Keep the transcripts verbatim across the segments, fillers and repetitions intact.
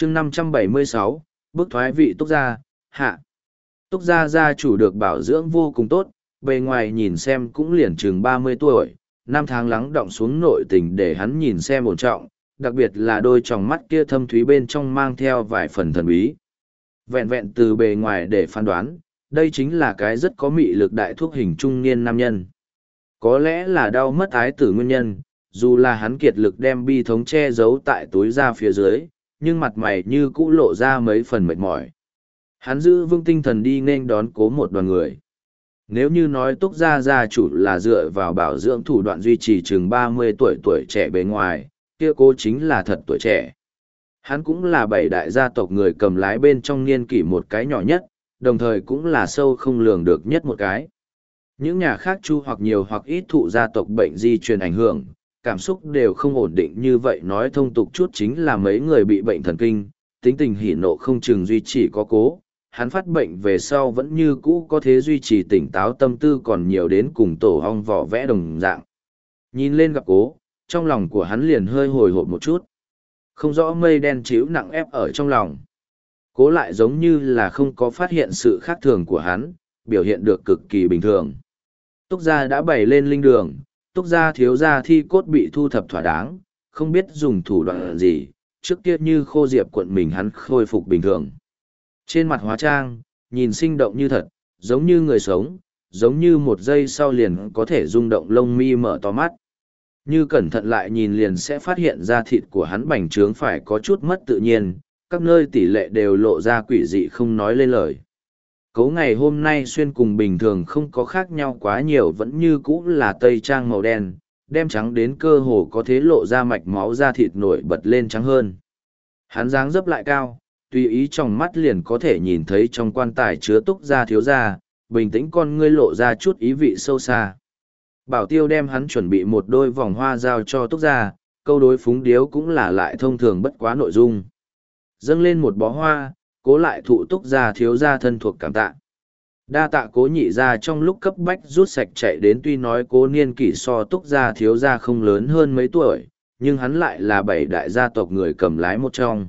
chương năm trăm bảy mươi sáu, bước thoái vị Túc Gia, hạ. Túc Gia gia chủ được bảo dưỡng vô cùng tốt, bề ngoài nhìn xem cũng liền chừng ba mươi tuổi, năm tháng lắng đọng xuống nội tình để hắn nhìn xem ổn trọng, đặc biệt là đôi tròng mắt kia thâm thúy bên trong mang theo vài phần thần bí. Vẹn vẹn từ bề ngoài để phán đoán, đây chính là cái rất có mị lực đại thuốc hình trung niên nam nhân. Có lẽ là đau mất ái tử nguyên nhân, dù là hắn kiệt lực đem bi thống che giấu tại túi da phía dưới, nhưng mặt mày như cũ lộ ra mấy phần mệt mỏi. Hắn giữ vững tinh thần đi nên đón cố một đoàn người. Nếu như nói Túc Gia gia chủ là dựa vào bảo dưỡng thủ đoạn duy trì chừng ba mươi tuổi tuổi trẻ bề ngoài, kia cố chính là thật tuổi trẻ. Hắn cũng là bảy đại gia tộc người cầm lái bên trong niên kỷ một cái nhỏ nhất, đồng thời cũng là sâu không lường được nhất một cái. Những nhà khác chu hoặc nhiều hoặc ít thụ gia tộc bệnh di truyền ảnh hưởng, cảm xúc đều không ổn định như vậy, nói thông tục chút chính là mấy người bị bệnh thần kinh, tính tình hỉ nộ không chừng duy trì có cố. Hắn phát bệnh về sau vẫn như cũ có thể duy trì tỉnh táo, tâm tư còn nhiều đến cùng tổ ong vỏ vẽ đồng dạng. Nhìn lên gặp cố, trong lòng của hắn liền hơi hồi hộp một chút. Không rõ mây đen chịu nặng ép ở trong lòng. Cố lại giống như là không có phát hiện sự khác thường của hắn, biểu hiện được cực kỳ bình thường. Túc Gia đã bày lên linh đường, Túc Gia thiếu gia thi cốt bị thu thập thỏa đáng, không biết dùng thủ đoạn gì, trước kia như khô diệp cuộn mình hắn khôi phục bình thường. Trên mặt hóa trang, nhìn sinh động như thật, giống như người sống, giống như một giây sau liền có thể rung động lông mi mở to mắt. Như cẩn thận lại nhìn liền sẽ phát hiện ra thịt của hắn bành trướng phải có chút mất tự nhiên, các nơi tỷ lệ đều lộ ra quỷ dị không nói lên lời. Cấu ngày hôm nay xuyên cùng bình thường không có khác nhau quá nhiều, vẫn như cũ là tây trang màu đen, đem trắng đến cơ hồ có thể lộ ra mạch máu da thịt nổi bật lên trắng hơn. Hắn dáng dấp lại cao, tùy ý trong mắt liền có thể nhìn thấy trong quan tài chứa Túc Gia thiếu gia, bình tĩnh con ngươi lộ ra chút ý vị sâu xa. Bảo Tiêu đem hắn chuẩn bị một đôi vòng hoa giao cho Túc Gia, câu đối phúng điếu cũng là lại thông thường bất quá nội dung. Dâng lên một bó hoa, Cố lại thụ Túc Gia thiếu gia thân thuộc cảm tạ. Đa tạ Cố nhị gia trong lúc cấp bách rút sạch chạy đến, tuy nói Cố niên kỷ so Túc Gia thiếu gia không lớn hơn mấy tuổi, nhưng hắn lại là bảy đại gia tộc người cầm lái một trong.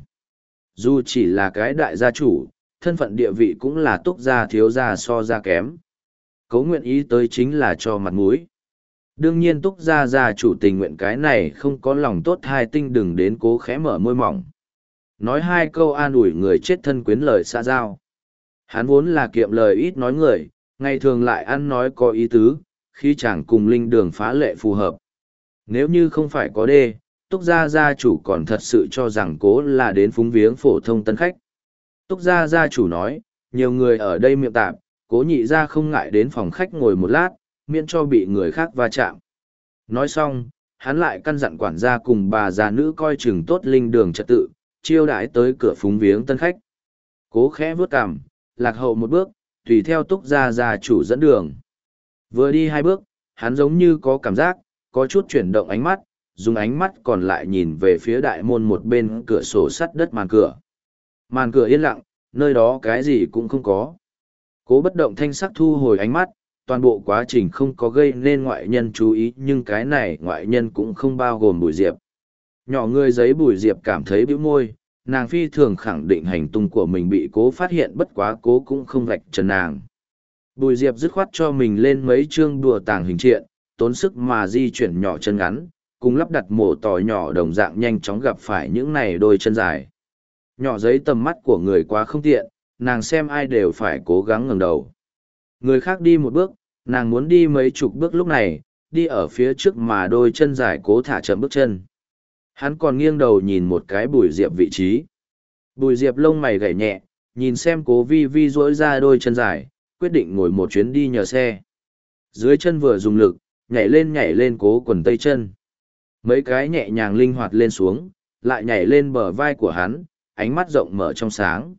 Dù chỉ là cái đại gia chủ, thân phận địa vị cũng là Túc Gia thiếu gia so ra kém. Cố nguyện ý tới chính là cho mặt mũi. Đương nhiên Túc Gia gia chủ tình nguyện cái này không có lòng tốt hai tinh đừng đến Cố khẽ mở môi mỏng. Nói hai câu an ủi người chết thân quyến lời xã giao. Hắn vốn là kiệm lời ít nói người, ngày thường lại ăn nói có ý tứ, khi chẳng cùng linh đường phá lệ phù hợp. Nếu như không phải có đê, Túc Gia gia chủ còn thật sự cho rằng Cố là đến phúng viếng phổ thông tân khách. Túc Gia gia chủ nói, nhiều người ở đây miệng tạp, Cố nhị gia không ngại đến phòng khách ngồi một lát, miễn cho bị người khác va chạm. Nói xong, hắn lại căn dặn quản gia cùng bà già nữ coi chừng tốt linh đường trật tự, chiêu đãi tới cửa phúng viếng tân khách. Cố khẽ vướt cằm, lạc hậu một bước, tùy theo Túc Gia gia chủ dẫn đường. Vừa đi hai bước, hắn giống như có cảm giác, có chút chuyển động ánh mắt, dùng ánh mắt còn lại nhìn về phía đại môn một bên cửa sổ sắt đất màn cửa. Màn cửa yên lặng, nơi đó cái gì cũng không có. Cố bất động thanh sắc thu hồi ánh mắt, toàn bộ quá trình không có gây nên ngoại nhân chú ý, nhưng cái này ngoại nhân cũng không bao gồm Bùi Diệp. Nhỏ người giấy Bùi Diệp cảm thấy bĩu môi, nàng phi thường khẳng định hành tung của mình bị Cố phát hiện, bất quá Cố cũng không vạch trần nàng. Bùi Diệp dứt khoát cho mình lên mấy chương đùa tàng hình triện, tốn sức mà di chuyển nhỏ chân ngắn, cùng lắp đặt mổ tỏ nhỏ đồng dạng nhanh chóng gặp phải những này đôi chân dài. Nhỏ giấy tầm mắt của người quá không tiện, nàng xem ai đều phải cố gắng ngẩng đầu. Người khác đi một bước, nàng muốn đi mấy chục bước, lúc này, đi ở phía trước mà đôi chân dài Cố thả chậm bước chân. Hắn còn nghiêng đầu nhìn một cái Bùi Diệp vị trí. Bùi Diệp lông mày gảy nhẹ, nhìn xem Cố vi vi duỗi ra đôi chân dài, quyết định ngồi một chuyến đi nhờ xe. Dưới chân vừa dùng lực, nhảy lên nhảy lên Cố quần tây chân. Mấy cái nhẹ nhàng linh hoạt lên xuống, lại nhảy lên bờ vai của hắn, ánh mắt rộng mở trong sáng.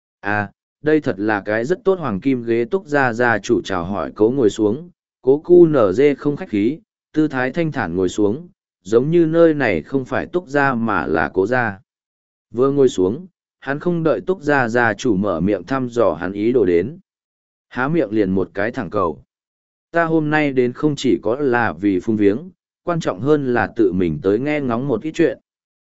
À, đây thật là cái rất tốt hoàng kim ghế. Túc Gia gia chủ chào hỏi Cố ngồi xuống, Cố cu nở dê không khách khí, tư thái thanh thản ngồi xuống, giống như nơi này không phải Túc Gia mà là Cố gia. Vừa ngồi xuống, hắn không đợi Túc Gia gia chủ mở miệng thăm dò hắn ý đồ đến. Há miệng liền một cái thẳng cầu. Ta hôm nay đến không chỉ có là vì phung viếng, quan trọng hơn là tự mình tới nghe ngóng một ít chuyện.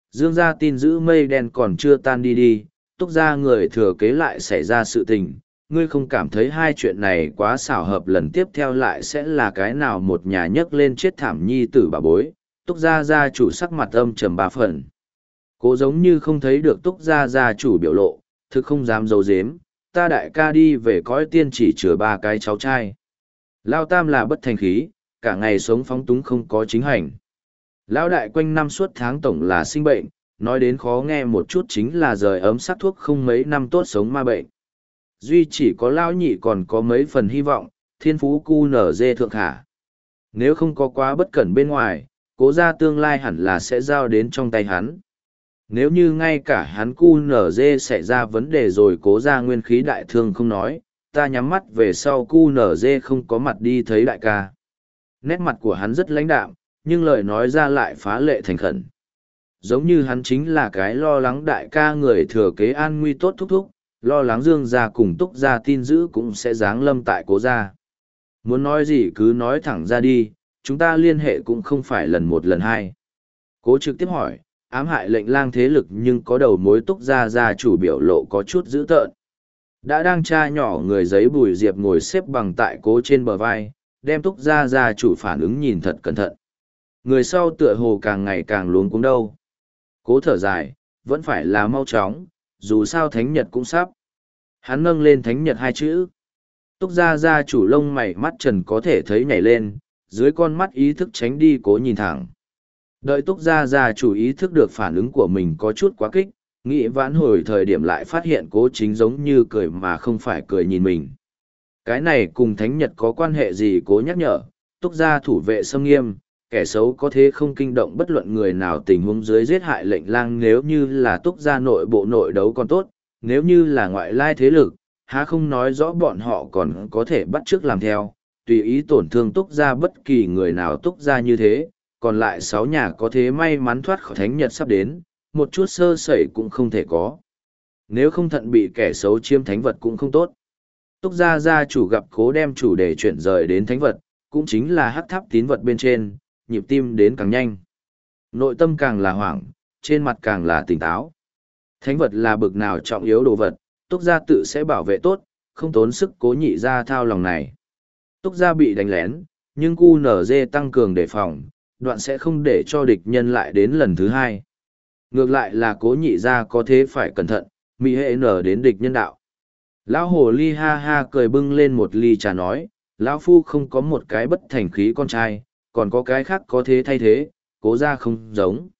Dương gia tin giữ mây đen còn chưa tan đi đi, Túc gia người thừa kế lại xảy ra sự tình. Ngươi không cảm thấy hai chuyện này quá xảo hợp, lần tiếp theo lại sẽ là cái nào một nhà nhấc lên chết thảm nhi tử bà bối. Túc gia gia chủ sắc mặt âm trầm ba phần. Cố giống như không thấy được Túc gia gia chủ biểu lộ, thực không dám giấu giếm, ta đại ca đi về cõi tiên chỉ chừa ba cái cháu trai. Lao tam là bất thành khí, cả ngày sống phóng túng không có chính hành. Lão đại quanh năm suốt tháng tổng là sinh bệnh, nói đến khó nghe một chút chính là rời ấm sắc thuốc không mấy năm tốt sống ma bệnh. Duy chỉ có Lão nhị còn có mấy phần hy vọng, thiên phú cu nở dê thượng khả. Nếu không có quá bất cẩn bên ngoài, cố gia tương lai hẳn là sẽ giao đến trong tay hắn. Nếu như ngay cả hắn cu nở dê xảy ra vấn đề rồi cố gia nguyên khí đại thương không nói, ta nhắm mắt về sau cu nở dê không có mặt đi thấy đại ca. Nét mặt của hắn rất lãnh đạm, nhưng lời nói ra lại phá lệ thành khẩn. Giống như hắn chính là cái lo lắng đại ca người thừa kế an nguy tốt thúc thúc, lo lắng Dương gia cùng Túc gia tin dữ cũng sẽ giáng lâm tại cố gia. Muốn nói gì cứ nói thẳng ra đi, chúng ta liên hệ cũng không phải lần một lần hai. Cố trực tiếp hỏi, ám hại lệnh lang thế lực nhưng có đầu mối Túc gia gia chủ biểu lộ có chút dữ tợn. Đã đang tra nhỏ người giấy Bùi Diệp ngồi xếp bằng tại cố trên bờ vai, đem Túc gia gia chủ phản ứng nhìn thật cẩn thận. Người sau tựa hồ càng ngày càng luống cuống đâu. Cố thở dài, vẫn phải là mau chóng, dù sao thánh nhật cũng sắp. Hắn nâng lên thánh nhật hai chữ. Túc gia gia chủ lông mày mắt trần có thể thấy nhảy lên, dưới con mắt ý thức tránh đi cố nhìn thẳng. Đợi Túc gia gia chủ ý thức được phản ứng của mình có chút quá kích, nghĩ vãn hồi thời điểm lại phát hiện cố chính giống như cười mà không phải cười nhìn mình. Cái này cùng thánh nhật có quan hệ gì cố nhắc nhở, Túc gia thủ vệ xâm nghiêm, kẻ xấu có thế không kinh động bất luận người nào tình huống dưới giết hại lệnh lang nếu như là Túc gia nội bộ nội đấu còn tốt, nếu như là ngoại lai thế lực, há không nói rõ bọn họ còn có thể bắt chước làm theo, tùy ý tổn thương Túc gia bất kỳ người nào Túc gia như thế, còn lại sáu nhà có thế may mắn thoát khỏi thánh nhật sắp đến, một chút sơ sẩy cũng không thể có. Nếu không thận bị kẻ xấu chiếm thánh vật cũng không tốt. Túc gia gia chủ gặp cố đem chủ đề chuyển rời đến thánh vật, cũng chính là hắc tháp tín vật bên trên, nhịp tim đến càng nhanh. Nội tâm càng là hoảng, trên mặt càng là tỉnh táo. Thánh vật là bực nào trọng yếu đồ vật, Túc gia tự sẽ bảo vệ tốt, không tốn sức cố nhị gia thao lòng này. Túc gia bị đánh lén, nhưng cu nở dê tăng cường đề phòng, đoạn sẽ không để cho địch nhân lại đến lần thứ hai. Ngược lại là cố nhị gia có thế phải cẩn thận, mỹ hệ nở đến địch nhân đạo. Lão hồ ly ha ha cười bưng lên một ly trà nói, lão phu không có một cái bất thành khí con trai, còn có cái khác có thế thay thế, cố gia không giống.